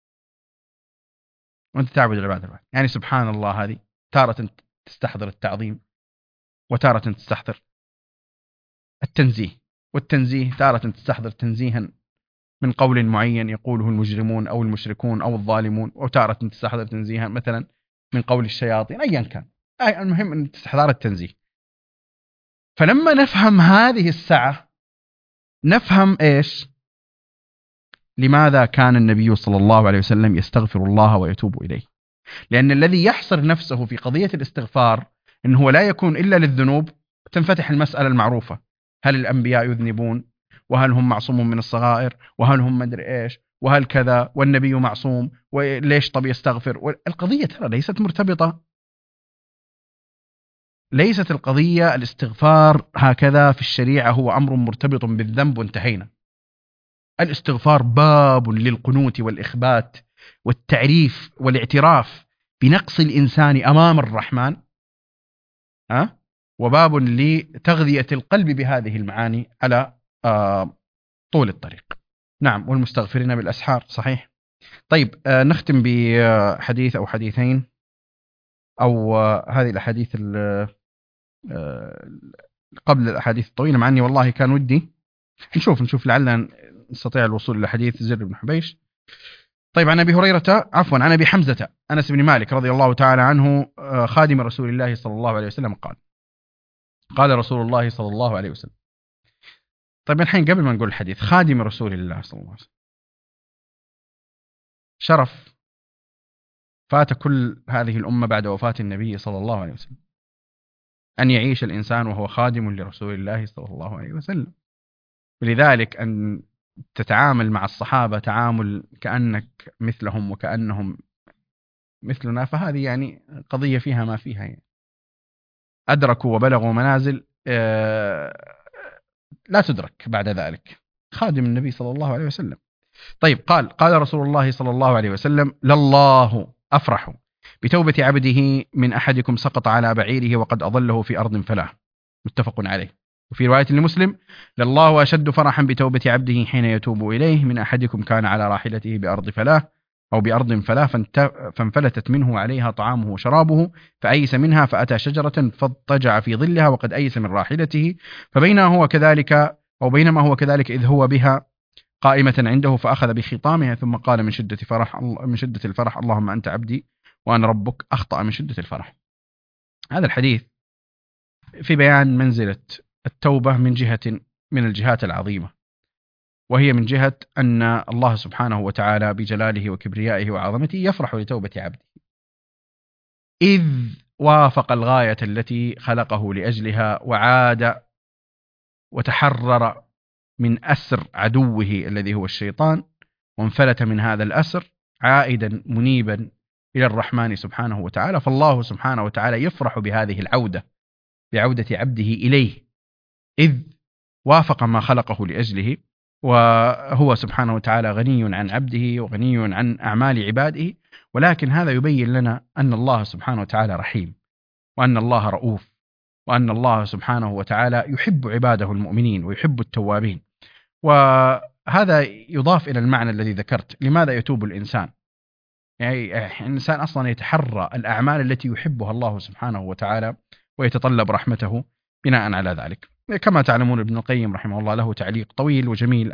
Speaker 1: يعني سبحان الله، هذه تارة تستحضر التعظيم، وتارة تستحضر التنزيه، والتنزيه تارة تستحضر تنزيها من قول معين يقوله المجرمون أو المشركون أو الظالمون، وتارة تستحضر تنزيها مثلا من قول الشياطين، أيا كان. المهم أن تستحضر التنزيه. فلما نفهم هذه السعة نفهم إيش؟ لماذا كان النبي صلى الله عليه وسلم يستغفر الله ويتوب إليه؟ لأن الذي يحصر نفسه في قضية الاستغفار إنه لا يكون إلا للذنوب، تنفتح المسألة المعروفة: هل الأنبياء يذنبون؟ وهل هم معصومون من الصغائر؟ وهل هم مدري إيش؟ وهل كذا؟ والنبي معصوم، وليش طب يستغفر؟ القضية ترى ليست مرتبطة، ليست القضية الاستغفار هكذا في الشريعة هو أمر مرتبط بالذنب وانتهينا. الاستغفار باب للقنوت والإخبات والتعريف والاعتراف بنقص الإنسان أمام الرحمن، وباب لتغذية القلب بهذه المعاني على طول الطريق. نعم، والمستغفرين بالأسحار، صحيح. طيب، نختم بحديث أو حديثين، أو هذه الأحاديث قبل الأحاديث الطويلة، مع أني والله كان ودي نشوف لعلنا نستطيع الوصول إلى حديث زر بن حبيش. طيب، عن عن أبي حمزة أنس بن مالك رضي الله تعالى عنه خادم رسول الله صلى الله عليه وسلم قال رسول الله صلى الله عليه وسلم. طيب، الحين قبل ما نقول الحديث، خادم رسول الله صلى الله عليه وسلم شرف فات كل هذه الأمة بعد وفاة النبي صلى الله عليه وسلم، أن يعيش الإنسان وهو خادم لرسول الله صلى الله عليه وسلم. ولذلك أن تتعامل مع الصحابة تعامل كأنك مثلهم وكأنهم مثلنا، فهذه يعني قضية فيها ما فيها، يعني أدركوا وبلغوا منازل لا تدرك بعد ذلك. خادم النبي صلى الله عليه وسلم. طيب، قال رسول الله صلى الله عليه وسلم: لله أفرح بتوبة عبده من أحدكم سقط على بعيره وقد أضله في أرض فلاة. متفق عليه. وفي رواية لمسلم: لله أشد فرحا بتوبة عبده حين يتوب إليه من أحدكم كان على راحلته بأرض فلاة أو بأرض فلاة فانفلتت منه عليها طعامه وشرابه فأيس منها فأتى شجرة فاضطجع في ظلها وقد أيس من راحلته فبينما هو كذلك إذ هو بها قائمة عنده فأخذ بخطامها ثم قال من شدة الفرح: اللهم أنت عبدي وأنا ربك، أخطأ من شدة الفرح. هذا الحديث في بيان منزلة التوبة من الجهات العظيمة، وهي من جهة أن الله سبحانه وتعالى بجلاله وكبريائه وعظمته يفرح لتوبة عبده إذ وافق الغاية التي خلقه لأجلها وعاد وتحرر من أسر عدوه الذي هو الشيطان، وانفلت من هذا الأسر عائدا منيبا إلى الرحمن سبحانه وتعالى. فالله سبحانه وتعالى يفرح بهذه العودة، بعودة عبده إليه، إذ وافق ما خلقه لأجله، وهو سبحانه وتعالى غني عن عبده وغني عن أعمال عباده. ولكن هذا يبين لنا أن الله سبحانه وتعالى رحيم، وأن الله رؤوف، وأن الله سبحانه وتعالى يحب عباده المؤمنين ويحب التوابين. وهذا يضاف إلى المعنى الذي ذكرت: لماذا يتوب الإنسان؟ يعني الإنسان أصلا يتحرى الأعمال التي يحبها الله سبحانه وتعالى ويتطلب رحمته بناء على ذلك. كما تعلمون ابن القيم رحمه الله له تعليق طويل وجميل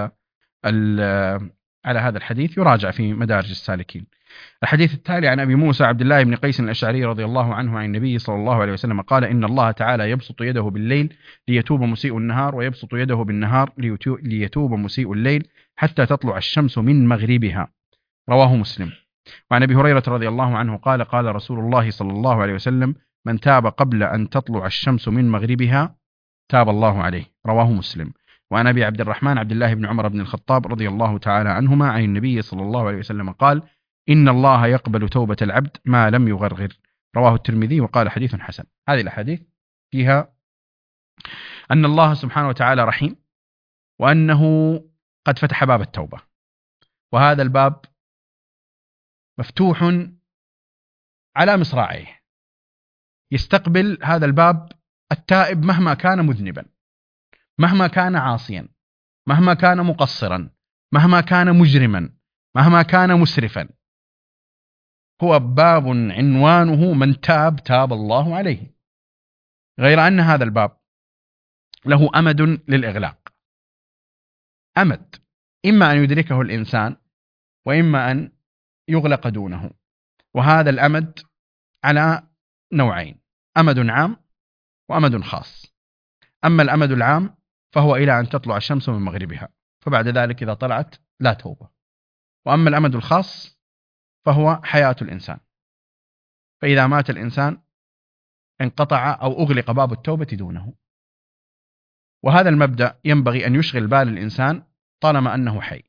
Speaker 1: على هذا الحديث، يراجع في مدارج السالكين. الحديث التالي عن أبي موسى عبد الله بن قيس الأشعري رضي الله عنه عن النبي صلى الله عليه وسلم قال: إن الله تعالى يبسط يده بالليل ليتوب مسيء النهار، ويبسط يده بالنهار ليتوب مسيء الليل حتى تطلع الشمس من مغربها. رواه مسلم. وعن أبي هريرة رضي الله عنه قال: قال رسول الله صلى الله عليه وسلم: من تاب قبل أن تطلع الشمس من مغربها تاب الله عليه. رواه مسلم. وعن أبي عبد الرحمن عبد الله بن عمر بن الخطاب رضي الله تعالى عنهما عن النبي صلى الله عليه وسلم قال: إن الله يقبل توبة العبد ما لم يغرغر. رواه الترمذي وقال حديث حسن. هذه الأحاديث فيها أن الله سبحانه وتعالى رحيم، وأنه قد فتح باب التوبة، وهذا الباب مفتوح على مصراعيه، يستقبل هذا الباب التائب مهما كان مذنبا، مهما كان عاصيا، مهما كان مقصرا، مهما كان مجرما، مهما كان مسرفا. هو باب عنوانه: من تاب تاب الله عليه. غير أن هذا الباب له أمد للإغلاق، أمد إما أن يدركه الإنسان وإما أن يغلق دونه. وهذا الأمد على نوعين: أمد عام وأمد خاص. أما الأمد العام فهو إلى أن تطلع الشمس من مغربها، فبعد ذلك إذا طلعت لا توبة. وأما الأمد الخاص فهو حياة الإنسان، فإذا مات الإنسان انقطع أو أغلق باب التوبة دونه. وهذا المبدأ ينبغي أن يشغل بال الإنسان طالما أنه حي.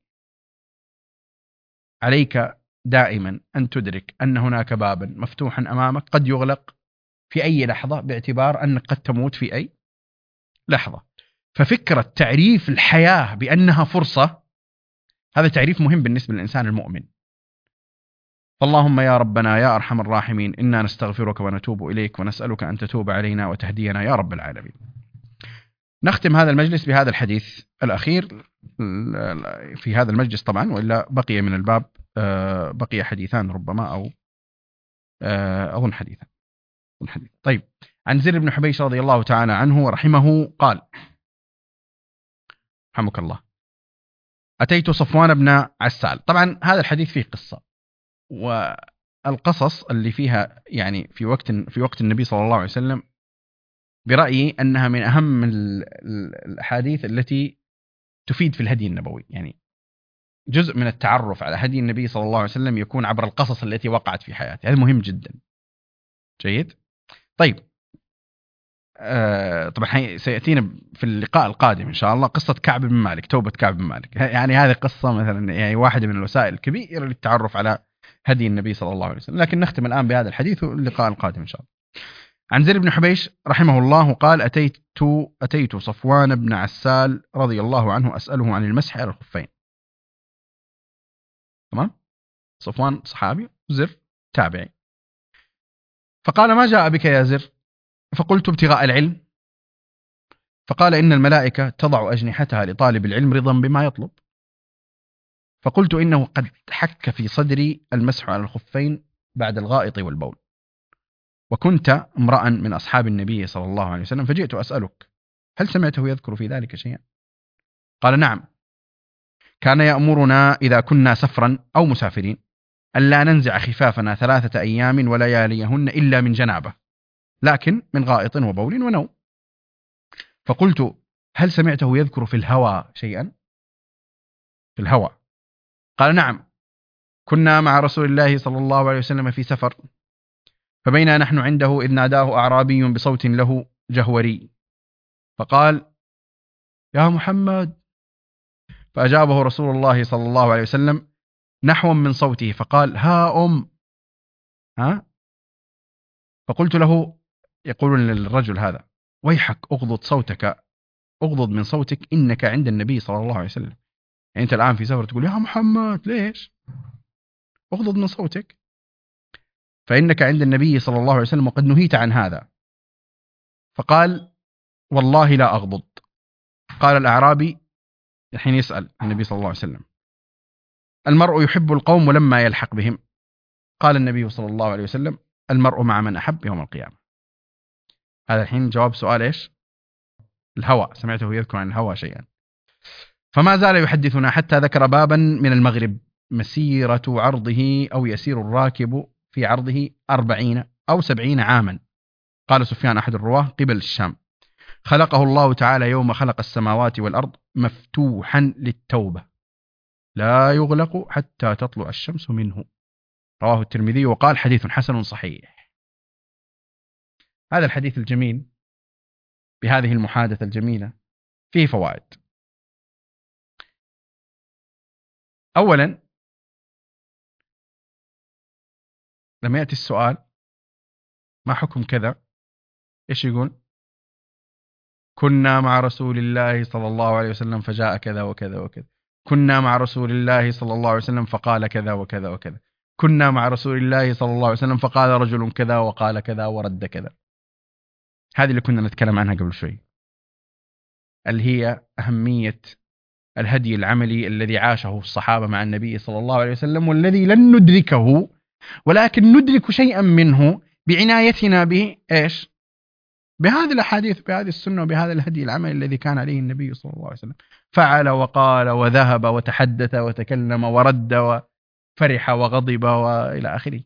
Speaker 1: عليك دائما أن تدرك أن هناك بابا مفتوحا أمامك قد يغلق في أي لحظة، باعتبار أنك قد تموت في أي لحظة. ففكرة تعريف الحياة بأنها فرصة، هذا تعريف مهم بالنسبة للإنسان المؤمن. فاللهم يا ربنا يا أرحم الراحمين إنا نستغفرك ونتوب إليك ونسألك أن تتوب علينا وتهدينا يا رب العالمين. نختم هذا المجلس بهذا الحديث الأخير في هذا المجلس طبعا، وإلا بقي من الباب بقي حديثان ربما، أو أظن حديثا. طيب، عن زر بن حبيش رضي الله تعالى عنه ورحمه قال: رحمك الله، أتيت صفوان بن عسال. طبعا هذا الحديث فيه قصة، والقصص اللي فيها يعني في وقت النبي صلى الله عليه وسلم برأيي أنها من أهم الأحاديث التي تفيد في الهدي النبوي. يعني جزء من التعرف على هدي النبي صلى الله عليه وسلم يكون عبر القصص التي وقعت في حياته. هذا مهم جدا. جيد. طيب، طبعا سيأتينا في اللقاء القادم إن شاء الله قصة كعب بن مالك، توبة كعب بن مالك. يعني هذه قصة مثلا يعني واحدة من الوسائل الكبيرة للتعرف على هدي النبي صلى الله عليه وسلم. لكن نختم الآن بهذا الحديث واللقاء القادم إن شاء الله. عن زر بن حبيش رحمه الله قال: أتيت صفوان بن عسال رضي الله عنه أسأله عن المسح على الخفين. تمام؟ صفوان صحابي، زر تابعي. فقال: ما جاء بك يا زر؟ فقلت: ابتغاء العلم. فقال: إن الملائكة تضع أجنحتها لطالب العلم رضا بما يطلب. فقلت: إنه قد حك في صدري المسح على الخفين بعد الغائط والبول، وكنت امرأ من أصحاب النبي صلى الله عليه وسلم، فجئت أسألك هل سمعته يذكر في ذلك شيئا؟ قال: نعم، كان يأمرنا إذا كنا سفرا أو مسافرين ألا ننزع خفافنا 3 أيام ولياليهن إلا من جنابة، لكن من غائط وبول ونوم. فقلت: هل سمعته يذكر في الهوى شيئا؟ في الهوى. قال: نعم، كنا مع رسول الله صلى الله عليه وسلم في سفر، فبينا نحن عنده إذ ناداه أعرابي بصوت له جهوري، فقال: يا محمد. فأجابه رسول الله صلى الله عليه وسلم نحو من صوته فقال: ها. فقلت له، يقول للرجل هذا: ويحك اغضض من صوتك، إنك عند النبي صلى الله عليه وسلم. يعني أنت الآن في سفر تقول يا محمد، ليش؟ اغضض من صوتك، فإنك عند النبي صلى الله عليه وسلم وقد نهيت عن هذا. فقال: والله لا أغضض. قال الأعرابي الحين يسأل النبي صلى الله عليه وسلم: المرء يحب القوم ولما يلحق بهم، قال النبي صلى الله عليه وسلم: المرء مع من أحب يوم القيامة. هذا الحين جواب سؤال إيش؟ الهوى. سمعته يذكر عن الهوى شيئا. فما زال يحدثنا حتى ذكر بابا من المغرب مسيرة عرضه أو يسير الراكب في عرضه 40 أو 70 عاما. قال سفيان أحد الرواه قبل الشام. خلقه الله تعالى يوم خلق السماوات والأرض مفتوحا للتوبة لا يغلق حتى تطلع الشمس منه. رواه الترمذي وقال حديث حسن صحيح. هذا الحديث الجميل بهذه المحادثة الجميلة فيه فوائد. أولا، لما يأتي السؤال ما حكم كذا، إيش يقول؟ كنا مع رسول الله صلى الله عليه وسلم فجاء كذا وكذا وكذا. كنا مع رسول الله صلى الله عليه وسلم فقال كذا وكذا وكذا. كنا مع رسول الله صلى الله عليه وسلم فقال رجل كذا وقال كذا ورد كذا. هذه اللي كنا نتكلم عنها قبل شوي، اللي هي أهمية الهدي العملي الذي عاشه الصحابة مع النبي صلى الله عليه وسلم، والذي لن ندركه ولكن ندرك شيئا منه بعنايتنا به إيش؟ بهذه الأحاديث، بهذه السنة، وبهذا الهدي العملي الذي كان عليه النبي صلى الله عليه وسلم. فعل وقال وذهب وتحدث وتكلم ورد وفرح وغضب وإلى آخره.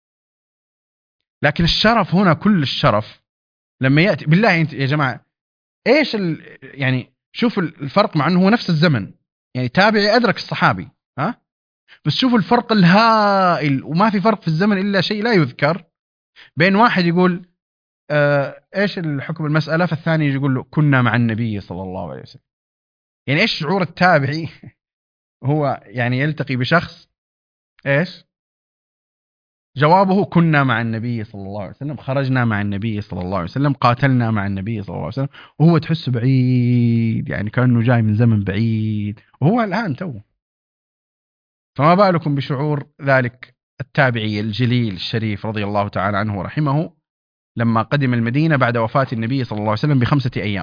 Speaker 1: لكن الشرف هنا، كل الشرف لما يأتي بالله يا جماعة، إيش يعني شوف الفرق، مع أنه هو نفس الزمن، يعني تابعي أدرك الصحابي، ها؟ بس شوفوا الفرق الهائل، وما في فرق في الزمن إلا شيء لا يذكر، بين واحد يقول إيش الحكم المسألة، فالثاني يقول له كنا مع النبي صلى الله عليه وسلم. يعني إيش شعور التابعي هو يعني يلتقي بشخص إيش جوابه؟ كنا مع النبي صلى الله عليه وسلم، خرجنا مع النبي صلى الله عليه وسلم، قاتلنا مع النبي صلى الله عليه وسلم، وهو تحسه بعيد، يعني كأنه جاي من زمن بعيد وهو الآن توه. فما بالكم بشعور ذلك التابعي الجليل الشريف رضي الله تعالى عنه ورحمه لما قدم المدينة بعد وفاة النبي صلى الله عليه وسلم ب5 أيام.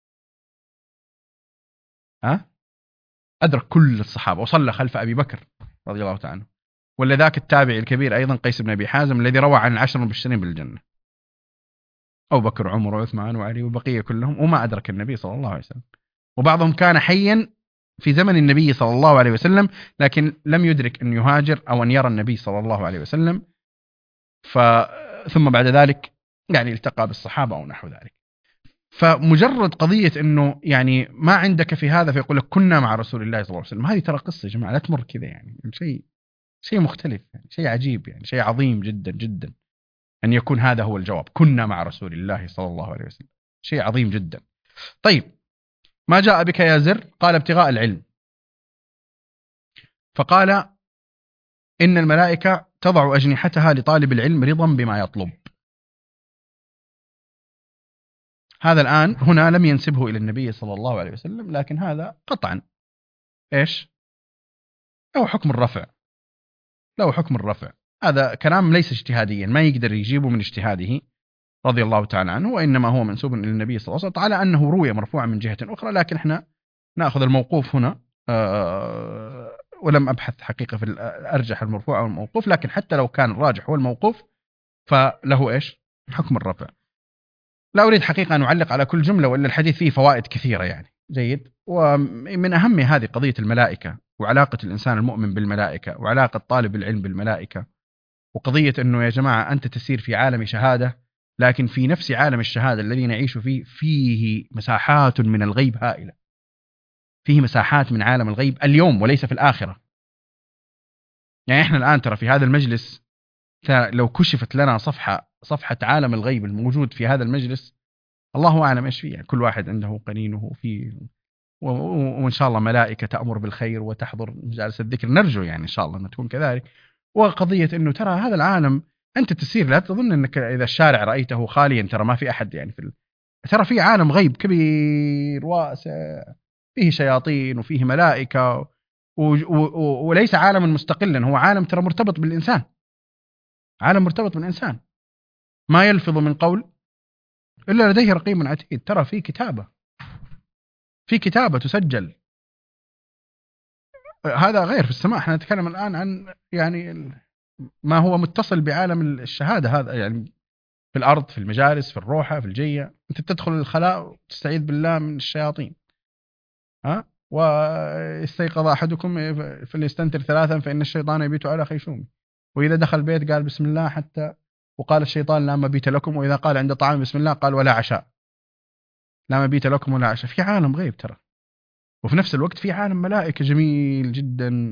Speaker 1: أدرك كل الصحابة وصلى خلف أبي بكر رضي الله تعالى عنه. ولا ذاك التابعي الكبير أيضا قيس بن أبي حازم الذي روى عن 10 المبشرين بالجنة، أبو بكر وعمر وعثمان وعلي وبقية كلهم، وما أدرك النبي صلى الله عليه وسلم. وبعضهم كان حيا في زمن النبي صلى الله عليه وسلم لكن لم يدرك أن يهاجر أو أن يرى النبي صلى الله عليه وسلم، ثم بعد ذلك يعني التقى بالصحابة أو نحو ذلك. فمجرد قضية أنه يعني ما عندك في هذا فيقول لك كنا مع رسول الله صلى الله عليه وسلم، هذه ترى قصة يا جماعة لا تمر كذا، يعني شيء مختلف، يعني شيء عجيب، يعني شيء عظيم جدا جدا أن يكون هذا هو الجواب، كنا مع رسول الله صلى الله عليه وسلم، شيء عظيم جدا. طيب، ما جاء بك يا زر؟ قال ابتغاء العلم. فقال إن الملائكة تضع أجنحتها لطالب العلم رضا بما يطلب. هذا الآن هنا لم ينسبه إلى النبي صلى الله عليه وسلم، لكن هذا قطعا إيش؟ له حكم الرفع، له حكم الرفع. هذا كلام ليس اجتهاديا، ما يقدر يجيبه من اجتهاده رضي الله تعالى عنه، وإنما هو منسوب إلى النبي صلى الله عليه وسلم على أنه روي مرفوعا من جهة أخرى، لكن احنا نأخذ الموقوف هنا، ولم أبحث حقيقة في الأرجح المرفوع أو الموقوف، لكن حتى لو كان الراجح هو الموقوف فله إيش؟ حكم الرفع. لا أريد حقيقة أن أعلق على كل جملة، وإلا الحديث فيه فوائد كثيرة يعني جيد. ومن أهم هذه قضية الملائكة وعلاقة الإنسان المؤمن بالملائكة وعلاقة طالب العلم بالملائكة، وقضية أنه يا جماعة أنت تسير في عالم شهادة، لكن في نفس عالم الشهادة الذي نعيش فيه مساحات من الغيب هائلة، فيه مساحات من عالم الغيب اليوم وليس في الآخرة. يعني إحنا الآن ترى في هذا المجلس لو كشفت لنا صفحة عالم الغيب الموجود في هذا المجلس، الله أعلم إيش فيه. يعني كل واحد عنده قنينه فيه، وإن شاء الله ملائكة تأمر بالخير وتحضر مجالس الذكر، نرجو يعني إن شاء الله أن تكون كذلك. وقضية أنه ترى هذا العالم أنت تسير، لا تظن أنك إذا الشارع رأيته خاليا ترى ما في أحد، يعني ترى في عالم غيب كبير واسع فيه شياطين وفيه ملائكة، وليس عالما مستقلا، هو عالم ترى مرتبط بالإنسان، عالم مرتبط بالإنسان، ما يلفظ من قول إلا لديه رقيب عتيد. ترى في كتابة تسجل. هذا غير في السماء، احنا نتكلم الآن عن يعني ما هو متصل بعالم الشهادة هذا، يعني في الأرض، في المجالس، في الروحة، في الجية. أنت تدخل الخلاء وتستعيذ بالله من الشياطين. واستيقظ أحدكم فليستنتر ثلاثا فإن الشيطان يبيت على خيشومه. وإذا دخل البيت قال بسم الله حتى، وقال الشيطان لا مبيت لكم. وإذا قال عند طعام بسم الله قال ولا عشاء، لا مبيت لكم ولا عشاء. في عالم غيب ترى، وفي نفس الوقت في عالم ملائكة جميل جدا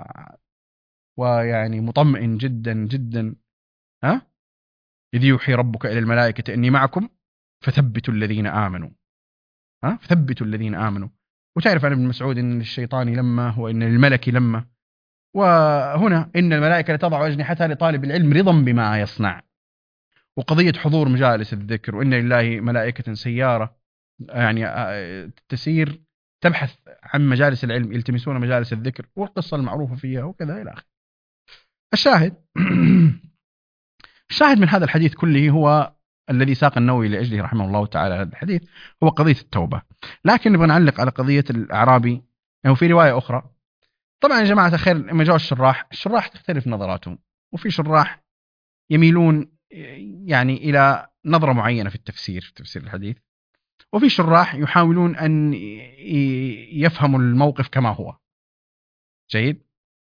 Speaker 1: ويعني مطمئن جدا جدا. إذ يوحي ربك إلى الملائكة إني معكم فثبتوا الذين آمنوا. فثبتوا الذين آمنوا. وتعرف عن ابن مسعود إن الشيطان لما وإن الملك لما. وهنا إن الملائكة تضع أجنحتها لطالب العلم رضا بما يصنع. وقضية حضور مجالس الذكر، وإن لله ملائكة سيارة يعني تسير تبحث عن مجالس العلم، يلتمسون مجالس الذكر، والقصة المعروفة فيها وكذا إلى آخره. الشاهد الشاهد من هذا الحديث كله هو الذي ساق النووي لأجله رحمه الله تعالى هذا الحديث، هو قضية التوبة. لكن نبغى نعلق على قضية الأعرابي. يعني في رواية أخرى، طبعا يا جماعة الخير لما جاءوا الشراح تختلف نظراتهم، وفي شراح يميلون يعني إلى نظرة معينة في تفسير الحديث، وفي شراح يحاولون أن يفهموا الموقف كما هو. جيد.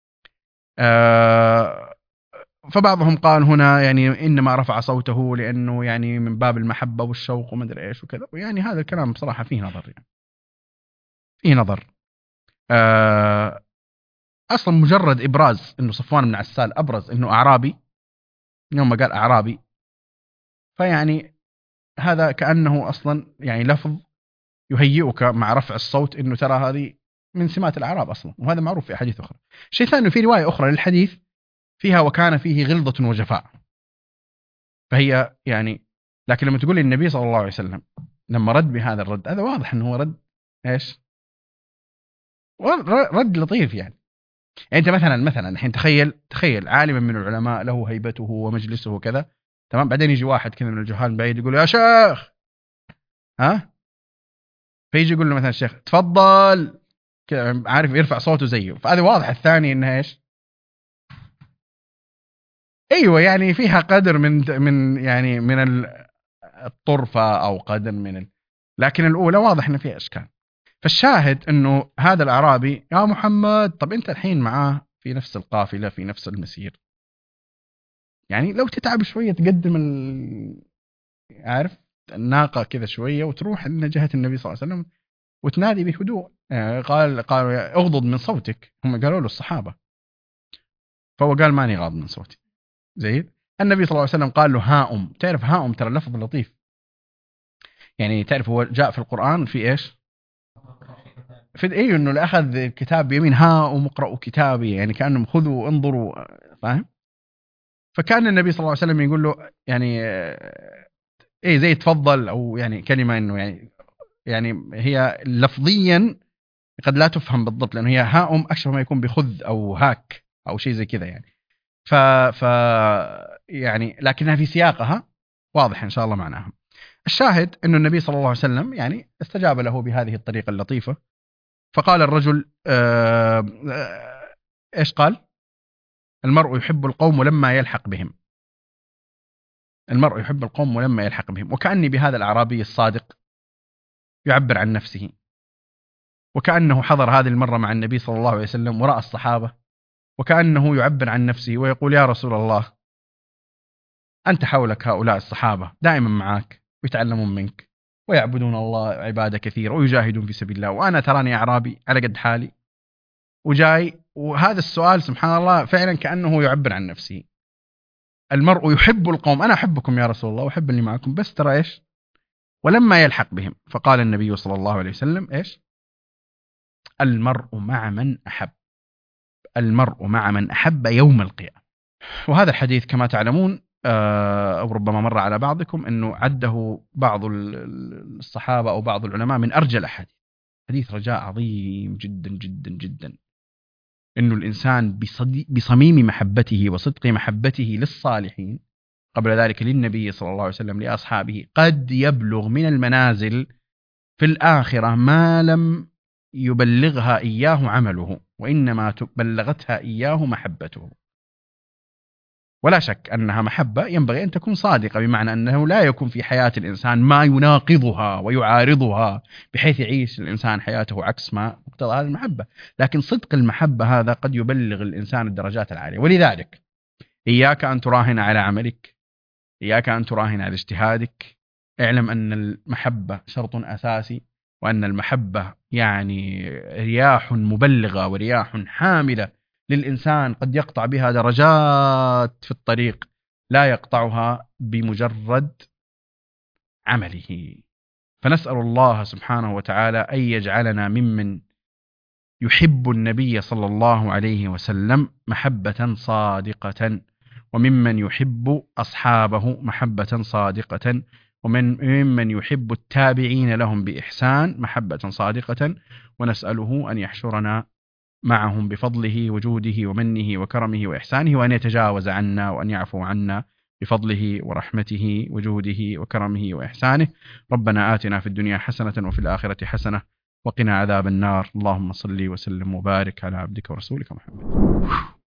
Speaker 1: فبعضهم قال هنا يعني إنما رفع صوته لأنه يعني من باب المحبة والشوق وما أدري إيش وكذا. ويعني هذا الكلام بصراحة فيه نظر، يعني فيه نظر. أصلا مجرد إبراز إنه صفوان بن عسال أبرز إنه أعرابي، يوم ما قال أعرابي، فيعني هذا كأنه أصلا يعني لفظ يهيئك مع رفع الصوت إنه ترى هذه من سمات الأعراب أصلا، وهذا معروف في أحاديث أخرى. شيء ثاني، في رواية أخرى للحديث فيها وكان فيه غلظة وجفاء، فهي يعني. لكن لما تقول النبي صلى الله عليه وسلم لما رد بهذا الرد، هذا واضح أنه هو رد إيش؟ رد لطيف يعني أنت مثلا الحين تخيل عالما من العلماء له هيبته ومجلسه وكذا، تمام، بعدين يجي واحد كذا من الجهال من بعيد يقول يا شيخ، فيجي يقول له مثلا الشيخ تفضل، عارف يرفع صوته زيه، فهذا واضح الثاني انه ايش؟ ايوه، يعني فيها قدر من يعني من الطرفه او قدر لكن الاولى واضح ان فيها اشكال. فالشاهد انه هذا الاعرابي يا محمد، طب انت الحين معاه في نفس القافله في نفس المسير، يعني لو تتعب شويه تقدم عارف الناقه كذا شويه وتروح لجهه النبي صلى الله عليه وسلم وتنادي بهدوء. قالوا اغضض من صوتك، هم قالوا له الصحابه، فهو قال ماني غاض من صوتي. زين. النبي صلى الله عليه وسلم قال له هاؤم. تعرف هاؤم ترى لفظ لطيف، يعني تعرف هو جاء في القرآن في ايش؟ في ايه، انه اخذ الكتاب بيمين، هاؤم اقرأوا كتابي، يعني كأنهم خذوا انظروا، فاهم؟ فكان النبي صلى الله عليه وسلم يقول له يعني ايه زي تفضل، او يعني كلمة انه يعني هي لفظيا قد لا تفهم بالضبط، لأنه هي هاؤم أشبه ما يكون بخذ أو هاك أو شيء زي كذا يعني. ف يعني لكنها في سياقها واضح إن شاء الله معناها. الشاهد أنه النبي صلى الله عليه وسلم يعني استجاب له بهذه الطريقة اللطيفة. فقال الرجل إيش قال؟ المرء يحب القوم ولما يلحق بهم. المرء يحب القوم ولما يلحق بهم. وكأني بهذا الأعرابي الصادق يعبر عن نفسه، وكأنه حضر هذه المرة مع النبي صلى الله عليه وسلم ورأى الصحابة، وكأنه يعبر عن نفسه ويقول يا رسول الله، أنت حولك هؤلاء الصحابة دائما معك ويتعلمون منك ويعبدون الله عبادة كثيرة ويجاهدون في سبيل الله، وأنا تراني أعرابي على قد حالي وجاي. وهذا السؤال سبحان الله فعلا كأنه يعبر عن نفسه. المرء يحب القوم، أنا أحبكم يا رسول الله وأحب اللي معكم، بس ترى إيش ولما يلحق بهم. فقال النبي صلى الله عليه وسلم إيش؟ المرء مع من أحب. المرء مع من أحب يوم القيامة. وهذا الحديث كما تعلمون أو ربما مر على بعضكم أنه عده بعض الصحابة أو بعض العلماء من أرجى الأحاديث. حديث رجاء عظيم جدا جدا جدا، أنه الإنسان بصميم محبته وصدق محبته للصالحين قبل ذلك للنبي صلى الله عليه وسلم لأصحابه قد يبلغ من المنازل في الآخرة ما لم يبلغها إياه عمله، وإنما بلغتها إياه محبته. ولا شك أنها محبة ينبغي أن تكون صادقة، بمعنى أنه لا يكون في حياة الإنسان ما يناقضها ويعارضها بحيث يعيش الإنسان حياته عكس ما مقتضى هذه المحبة. لكن صدق المحبة هذا قد يبلغ الإنسان الدرجات العالية. ولذلك إياك أن تراهن على عملك، إياك أن تراهن على اجتهادك. اعلم أن المحبة شرط أساسي، وأن المحبة يعني رياح مبلغة ورياح حاملة للإنسان قد يقطع بها درجات في الطريق لا يقطعها بمجرد عمله. فنسأل الله سبحانه وتعالى أن يجعلنا ممن يحب النبي صلى الله عليه وسلم محبة صادقة، وممن يحب أصحابه محبة صادقة، وممن يحب التابعين لهم بإحسان محبة صادقة. ونسأله أن يحشرنا معهم بفضله وجوده ومنه وكرمه وإحسانه، وأن يتجاوز عنا وأن يعفو عنا بفضله ورحمته وجوده وكرمه وإحسانه. ربنا آتنا في الدنيا حسنة وفي الآخرة حسنة وقنا عذاب النار. اللهم صل وسلم وبارك على عبدك ورسولك محمد.